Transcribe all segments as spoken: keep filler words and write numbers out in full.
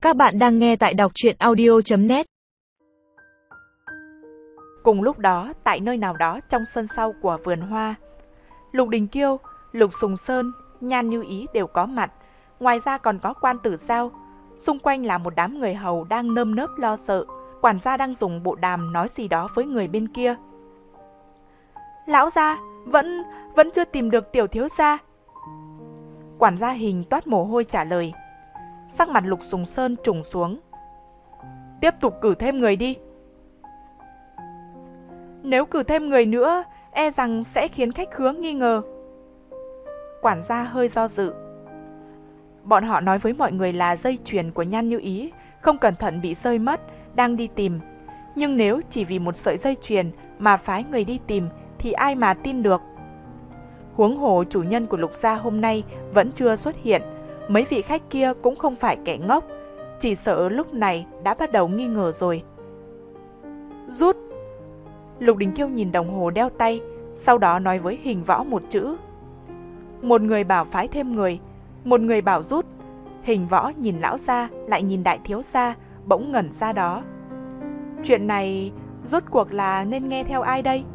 Các bạn đang nghe tại đọc truyện audio chấm net. Cùng lúc đó, tại nơi nào đó trong sân sau của vườn hoa, Lục Đình Kiêu, Lục Sùng Sơn, Nhan Như Ý đều có mặt. Ngoài ra còn có Quan Tử Giao. Xung quanh là một đám người hầu đang nơm nớp lo sợ. Quản gia đang dùng bộ đàm nói gì đó với người bên kia. Lão gia, vẫn, vẫn chưa tìm được tiểu thiếu gia. Quản gia Hình toát mồ hôi trả lời. Sắc mặt Lục Sùng Sơn trùng xuống. Tiếp tục cử thêm người đi. Nếu cử thêm người nữa, e rằng sẽ khiến khách khứa nghi ngờ. Quản gia hơi do dự. Bọn họ nói với mọi người là dây chuyền của Nhan Như Ý không cẩn thận bị rơi mất, đang đi tìm. Nhưng nếu chỉ vì một sợi dây chuyền mà phái người đi tìm thì ai mà tin được. Huống hồ chủ nhân của Lục gia hôm nay vẫn chưa xuất hiện. Mấy vị khách kia cũng không phải kẻ ngốc, chỉ sợ lúc này đã bắt đầu nghi ngờ rồi. Rút. Lục Đình Kiêu nhìn đồng hồ đeo tay, sau đó nói với Hình Võ một chữ. Một người bảo phái thêm người, một người bảo rút. Hình Võ nhìn lão gia, lại nhìn đại thiếu gia, bỗng ngẩn ra đó. Chuyện này rốt cuộc là nên nghe theo ai đây?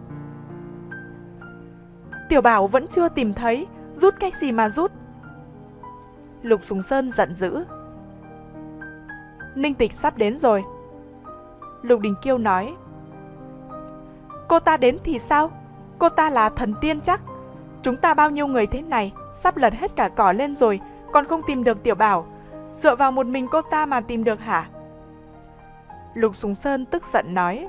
Tiểu Bảo vẫn chưa tìm thấy, rút cái gì mà rút? Lục Sùng Sơn giận dữ. Ninh Tịch sắp đến rồi. Lục Đình Kiêu nói. Cô ta đến thì sao? Cô ta là thần tiên chắc. Chúng ta bao nhiêu người thế này, sắp lật hết cả cỏ lên rồi, còn không tìm được Tiểu Bảo. Dựa vào một mình cô ta mà tìm được hả? Lục Sùng Sơn tức giận nói.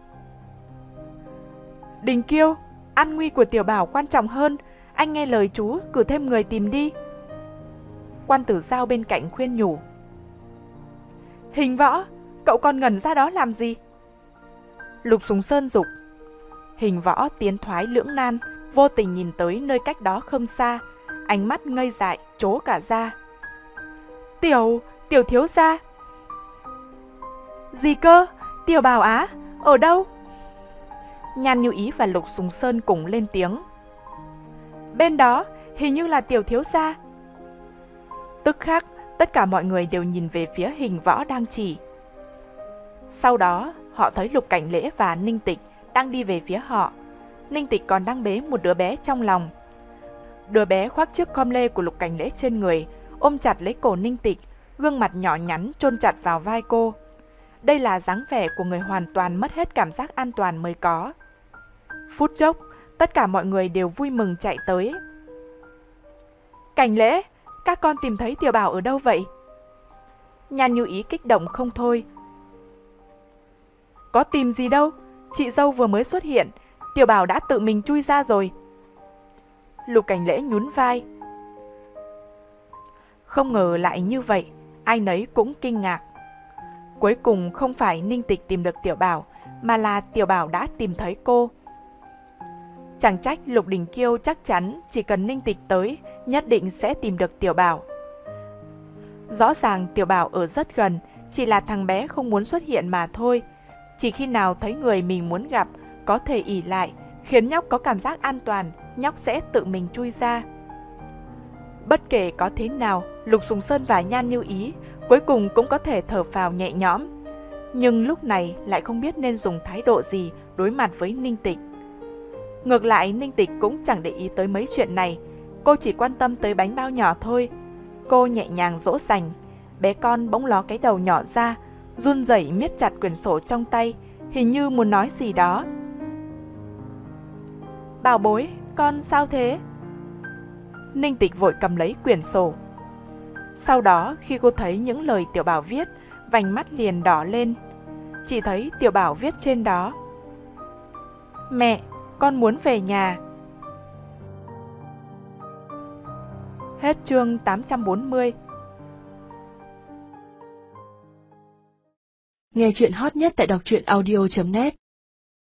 Đình Kiêu, an nguy của Tiểu Bảo quan trọng hơn. Anh nghe lời chú, cử thêm người tìm đi. Quan Tử Giao bên cạnh khuyên nhủ. Hình Võ, cậu còn ngẩn ra đó làm gì? Lục Sùng Sơn giục. Hình Võ tiến thoái lưỡng nan, vô tình nhìn tới nơi cách đó không xa, ánh mắt ngây dại, trố cả ra. Tiểu, tiểu thiếu gia. Gì cơ? Tiểu Bảo á? Ở đâu? Nhan Như Ý và Lục Sùng Sơn cùng lên tiếng. Bên đó, hình như là tiểu thiếu gia. Tức khắc, tất cả mọi người đều nhìn về phía Hình Võ đang chỉ. Sau đó, họ thấy Lục Cảnh Lễ và Ninh Tịch đang đi về phía họ. Ninh Tịch còn đang bế một đứa bé trong lòng. Đứa bé khoác chiếc com lê của Lục Cảnh Lễ trên người, ôm chặt lấy cổ Ninh Tịch, gương mặt nhỏ nhắn chôn chặt vào vai cô. Đây là dáng vẻ của người hoàn toàn mất hết cảm giác an toàn mới có. Phút chốc, tất cả mọi người đều vui mừng chạy tới. Cảnh Lễ, các con tìm thấy Tiểu Bảo ở đâu vậy? Nhan Như Ý kích động không thôi. Có tìm gì đâu, chị dâu vừa mới xuất hiện, Tiểu Bảo đã tự mình chui ra rồi. Lục Cảnh Lễ nhún vai. Không ngờ lại như vậy, ai nấy cũng kinh ngạc. Cuối cùng không phải Ninh Tịch tìm được Tiểu Bảo, mà là Tiểu Bảo đã tìm thấy cô. Chẳng trách Lục Đình Kiêu chắc chắn chỉ cần Ninh Tịch tới, nhất định sẽ tìm được Tiểu Bảo. Rõ ràng Tiểu Bảo ở rất gần, chỉ là thằng bé không muốn xuất hiện mà thôi. Chỉ khi nào thấy người mình muốn gặp, có thể ỷ lại, khiến nhóc có cảm giác an toàn, nhóc sẽ tự mình chui ra. Bất kể có thế nào, Lục Sùng Sơn và Nhan Như Ý cuối cùng cũng có thể thở phào nhẹ nhõm. Nhưng lúc này lại không biết nên dùng thái độ gì đối mặt với Ninh Tịch. Ngược lại, Ninh Tịch cũng chẳng để ý tới mấy chuyện này. Cô chỉ quan tâm tới bánh bao nhỏ thôi. Cô nhẹ nhàng dỗ dành. Bé con bỗng ló cái đầu nhỏ ra, run rẩy miết chặt quyển sổ trong tay, hình như muốn nói gì đó. Bảo bối, con sao thế? Ninh Tịch vội cầm lấy quyển sổ. Sau đó, khi cô thấy những lời Tiểu Bảo viết, vành mắt liền đỏ lên. Chỉ thấy Tiểu Bảo viết trên đó. Mẹ, con muốn về nhà. Hết chương tám trăm bốn mươi. Nghe chuyện hot nhất tại đọc truyện audio chấm net.